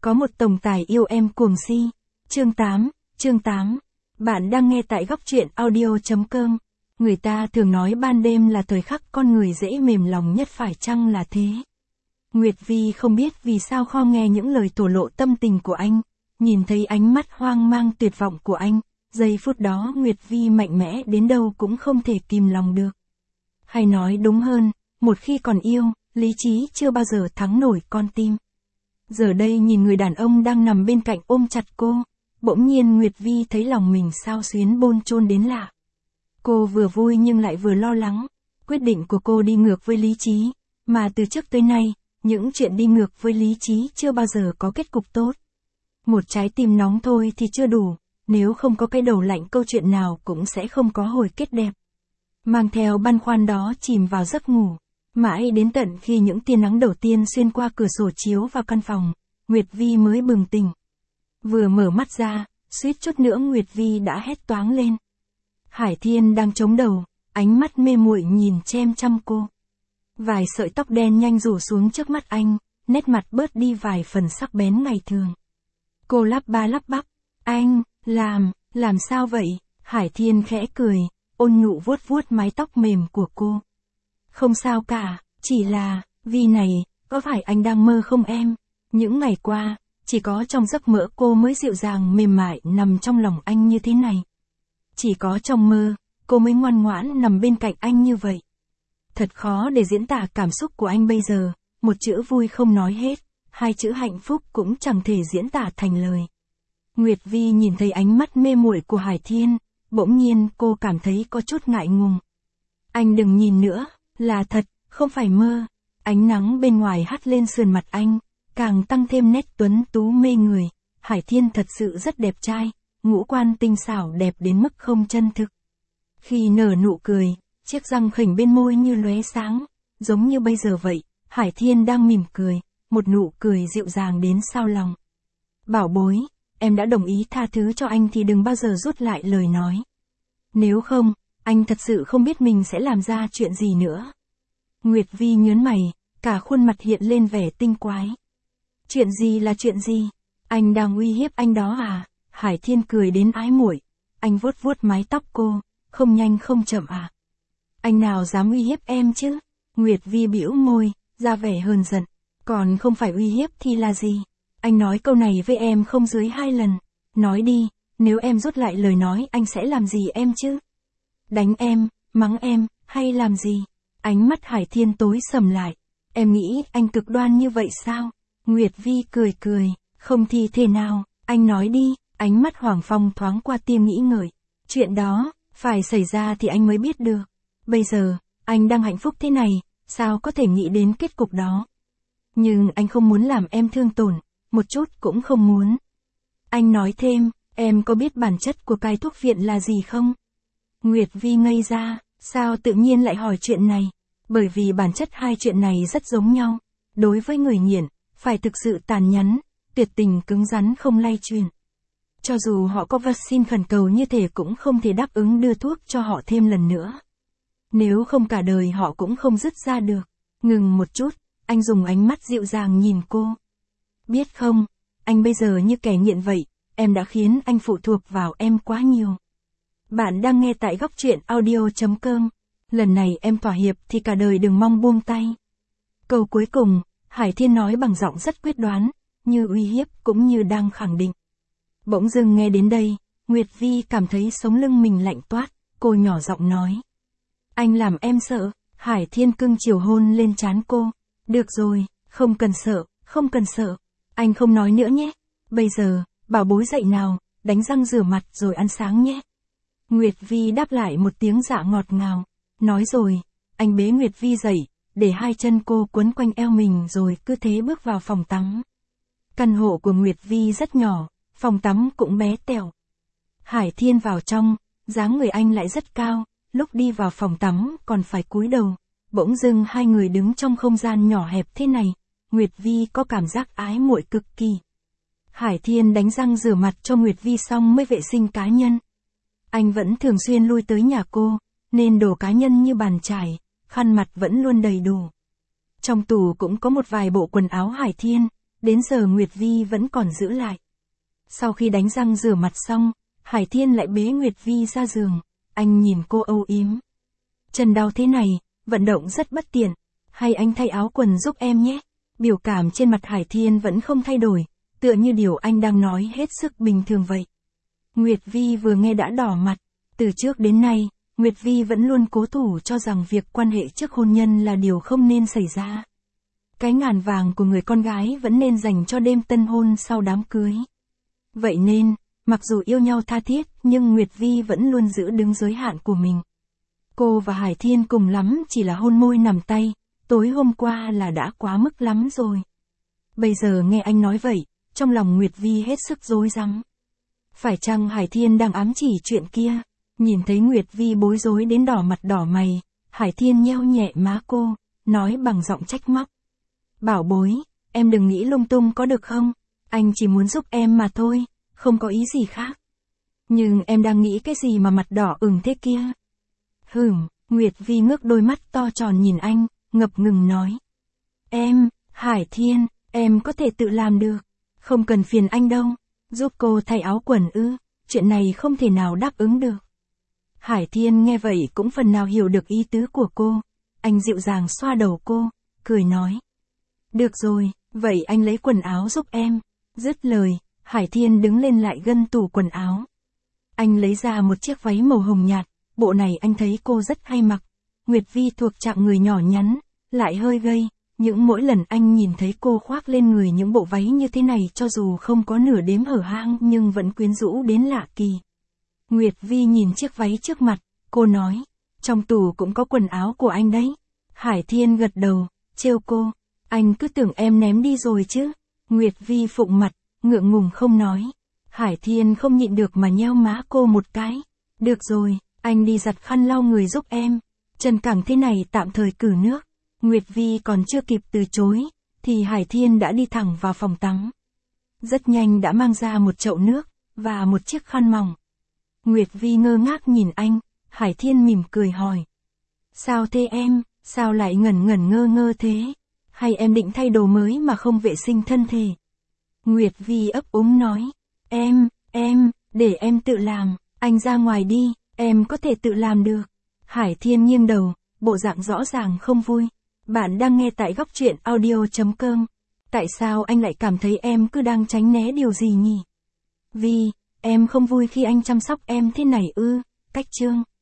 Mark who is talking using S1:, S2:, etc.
S1: Có một tổng tài yêu em cuồng si. Chương 8. Bạn đang nghe tại góc truyện audio.com. Người ta thường nói ban đêm là thời khắc con người dễ mềm lòng nhất, phải chăng là thế? Nguyệt Vi không biết vì sao Kho nghe những lời thổ lộ tâm tình của anh, nhìn thấy ánh mắt hoang mang tuyệt vọng của anh, giây phút đó Nguyệt Vi mạnh mẽ đến đâu cũng không thể kìm lòng được. Hay nói đúng hơn, một khi còn yêu, lý trí chưa bao giờ thắng nổi con tim. Giờ đây nhìn người đàn ông đang nằm bên cạnh ôm chặt cô, bỗng nhiên Nguyệt Vi thấy lòng mình xao xuyến bôn chôn đến lạ. Cô vừa vui nhưng lại vừa lo lắng, quyết định của cô đi ngược với lý trí, mà từ trước tới nay, những chuyện đi ngược với lý trí chưa bao giờ có kết cục tốt. Một trái tim nóng thôi thì chưa đủ, nếu không có cái đầu lạnh câu chuyện nào cũng sẽ không có hồi kết đẹp. Mang theo băn khoăn đó chìm vào giấc ngủ, mãi đến tận khi những tia nắng đầu tiên xuyên qua cửa sổ chiếu vào căn phòng, Nguyệt Vi mới bừng tỉnh. Vừa mở mắt ra, suýt chút nữa Nguyệt Vi đã hét toáng lên. Hải Thiên đang chống đầu, ánh mắt mê muội nhìn chăm chăm cô. Vài sợi tóc đen nhanh rủ xuống trước mắt anh, nét mặt bớt đi vài phần sắc bén ngày thường. Cô lắp ba lắp bắp, anh, làm sao vậy? Hải Thiên khẽ cười, ôn nhu vuốt vuốt mái tóc mềm của cô. Không sao cả, chỉ là, Vi này, có phải anh đang mơ không em? Những ngày qua, chỉ có trong giấc mơ cô mới dịu dàng mềm mại nằm trong lòng anh như thế này. Chỉ có trong mơ, cô mới ngoan ngoãn nằm bên cạnh anh như vậy. Thật khó để diễn tả cảm xúc của anh bây giờ, một chữ vui không nói hết, hai chữ hạnh phúc cũng chẳng thể diễn tả thành lời. Nguyệt Vi nhìn thấy ánh mắt mê muội của Hải Thiên, bỗng nhiên cô cảm thấy có chút ngại ngùng. Anh đừng nhìn nữa, là thật, không phải mơ. Ánh nắng bên ngoài hắt lên sườn mặt anh, càng tăng thêm nét tuấn tú mê người. Hải Thiên thật sự rất đẹp trai, ngũ quan tinh xảo đẹp đến mức không chân thực. Khi nở nụ cười, chiếc răng khểnh bên môi như lóe sáng, giống như bây giờ vậy, Hải Thiên đang mỉm cười, một nụ cười dịu dàng đến xao lòng. Bảo bối, em đã đồng ý tha thứ cho anh thì đừng bao giờ rút lại lời nói. Nếu không, anh thật sự không biết mình sẽ làm ra chuyện gì nữa. Nguyệt Vi nhớn mày, cả khuôn mặt hiện lên vẻ tinh quái. Chuyện gì là chuyện gì? Anh đang uy hiếp anh đó à? Hải Thiên cười đến ái muội. Anh vuốt vuốt mái tóc cô, không nhanh không chậm à? Anh nào dám uy hiếp em chứ? Nguyệt Vi bĩu môi, ra vẻ hờn giận. Còn không phải uy hiếp thì là gì? Anh nói câu này với em không dưới 2 lần. Nói đi, nếu em rút lại lời nói anh sẽ làm gì em chứ? Đánh em, mắng em, hay làm gì? Ánh mắt Hải Thiên tối sầm lại. Em nghĩ anh cực đoan như vậy sao? Nguyệt Vi cười cười, không thì thế nào, anh nói đi. Ánh mắt Hoàng Phong thoáng qua tia nghĩ ngợi. Chuyện đó, phải xảy ra thì anh mới biết được. Bây giờ, anh đang hạnh phúc thế này, sao có thể nghĩ đến kết cục đó? Nhưng anh không muốn làm em thương tổn, một chút cũng không muốn. Anh nói thêm, em có biết bản chất của cai thuốc viện là gì không? Nguyệt Vi ngây ra, sao tự nhiên lại hỏi chuyện này? Bởi vì bản chất hai chuyện này rất giống nhau. Đối với người nghiện, phải thực sự tàn nhẫn, tuyệt tình cứng rắn không lay chuyển. Cho dù họ có vaccine khẩn cầu như thế cũng không thể đáp ứng đưa thuốc cho họ thêm lần nữa. Nếu không cả đời họ cũng không dứt ra được. Ngừng một chút, anh dùng ánh mắt dịu dàng nhìn cô. Biết không, anh bây giờ như kẻ nghiện vậy, em đã khiến anh phụ thuộc vào em quá nhiều. Bạn đang nghe tại góc truyện audio.com. Lần này em thỏa hiệp thì cả đời đừng mong buông tay. Câu cuối cùng, Hải Thiên nói bằng giọng rất quyết đoán, như uy hiếp cũng như đang khẳng định. Bỗng dưng nghe đến đây, Nguyệt Vi cảm thấy sống lưng mình lạnh toát, cô nhỏ giọng nói. Anh làm em sợ. Hải Thiên cưng chiều hôn lên trán cô. Được rồi, không cần sợ, không cần sợ. Anh không nói nữa nhé. Bây giờ, bảo bối dậy nào, đánh răng rửa mặt rồi ăn sáng nhé. Nguyệt Vi đáp lại một tiếng dạ ngọt ngào. Nói rồi, anh bế Nguyệt Vi dậy, để hai chân cô quấn quanh eo mình rồi cứ thế bước vào phòng tắm. Căn hộ của Nguyệt Vi rất nhỏ, phòng tắm cũng bé tẹo. Hải Thiên vào trong, dáng người anh lại rất cao, lúc đi vào phòng tắm còn phải cúi đầu. Bỗng dưng hai người đứng trong không gian nhỏ hẹp thế này, Nguyệt Vi có cảm giác ái muội cực kỳ. Hải Thiên đánh răng rửa mặt cho Nguyệt Vi xong mới vệ sinh cá nhân. Anh vẫn thường xuyên lui tới nhà cô, nên đồ cá nhân như bàn chải, khăn mặt vẫn luôn đầy đủ. Trong tủ cũng có một vài bộ quần áo Hải Thiên, đến giờ Nguyệt Vi vẫn còn giữ lại. Sau khi đánh răng rửa mặt xong, Hải Thiên lại bế Nguyệt Vi ra giường, anh nhìn cô âu yếm. Chân đau thế này, vận động rất bất tiện, hay anh thay áo quần giúp em nhé. Biểu cảm trên mặt Hải Thiên vẫn không thay đổi, tựa như điều anh đang nói hết sức bình thường vậy. Nguyệt Vi vừa nghe đã đỏ mặt, từ trước đến nay, Nguyệt Vi vẫn luôn cố thủ cho rằng việc quan hệ trước hôn nhân là điều không nên xảy ra. Cái ngàn vàng của người con gái vẫn nên dành cho đêm tân hôn sau đám cưới. Vậy nên, mặc dù yêu nhau tha thiết nhưng Nguyệt Vi vẫn luôn giữ đứng giới hạn của mình. Cô và Hải Thiên cùng lắm chỉ là hôn môi nằm tay, tối hôm qua là đã quá mức lắm rồi. Bây giờ nghe anh nói vậy, trong lòng Nguyệt Vi hết sức rối rắm. Phải chăng Hải Thiên đang ám chỉ chuyện kia? Nhìn thấy Nguyệt Vi bối rối đến đỏ mặt đỏ mày, Hải Thiên nheo nhẹ má cô, nói bằng giọng trách móc. Bảo bối, em đừng nghĩ lung tung có được không? Anh chỉ muốn giúp em mà thôi, không có ý gì khác. Nhưng em đang nghĩ cái gì mà mặt đỏ ửng thế kia? Nguyệt Vi ngước đôi mắt to tròn nhìn anh, ngập ngừng nói. Hải Thiên, em có thể tự làm được, không cần phiền anh đâu. Giúp cô thay áo quần ư, chuyện này không thể nào đáp ứng được. Hải Thiên nghe vậy cũng phần nào hiểu được ý tứ của cô, anh dịu dàng xoa đầu cô, cười nói. Được rồi, vậy anh lấy quần áo giúp em. Dứt lời, Hải Thiên đứng lên lại gân tủ quần áo. Anh lấy ra một chiếc váy màu hồng nhạt, bộ này anh thấy cô rất hay mặc. Nguyệt Vi thuộc dạng người nhỏ nhắn, lại hơi gầy, những mỗi lần anh nhìn thấy cô khoác lên người những bộ váy như thế này cho dù không có nửa đếm hở hang nhưng vẫn quyến rũ đến lạ kỳ. Nguyệt Vi nhìn chiếc váy trước mặt, cô nói, trong tủ cũng có quần áo của anh đấy. Hải Thiên gật đầu, trêu cô, anh cứ tưởng em ném đi rồi chứ. Nguyệt Vi phụng mặt, ngượng ngùng không nói. Hải Thiên không nhịn được mà nheo má cô một cái. Được rồi, anh đi giặt khăn lau người giúp em. Trần cẳng thế này tạm thời cử nước. Nguyệt Vi còn chưa kịp từ chối, thì Hải Thiên đã đi thẳng vào phòng tắm. Rất nhanh đã mang ra một chậu nước, và một chiếc khăn mỏng. Nguyệt Vi ngơ ngác nhìn anh, Hải Thiên mỉm cười hỏi. Sao thế em, sao lại ngẩn ngẩn ngơ ngơ thế? Hay em định thay đồ mới mà không vệ sinh thân thể? Nguyệt Vi ấp úng nói. Để em tự làm, anh ra ngoài đi, em có thể tự làm được. Hải Thiên nghiêng đầu, bộ dạng rõ ràng không vui. Bạn đang nghe tại góc truyện audio.com. Tại sao anh lại cảm thấy em cứ đang tránh né điều gì nhỉ? Vì, em không vui khi anh chăm sóc em thế này ư? Cách chương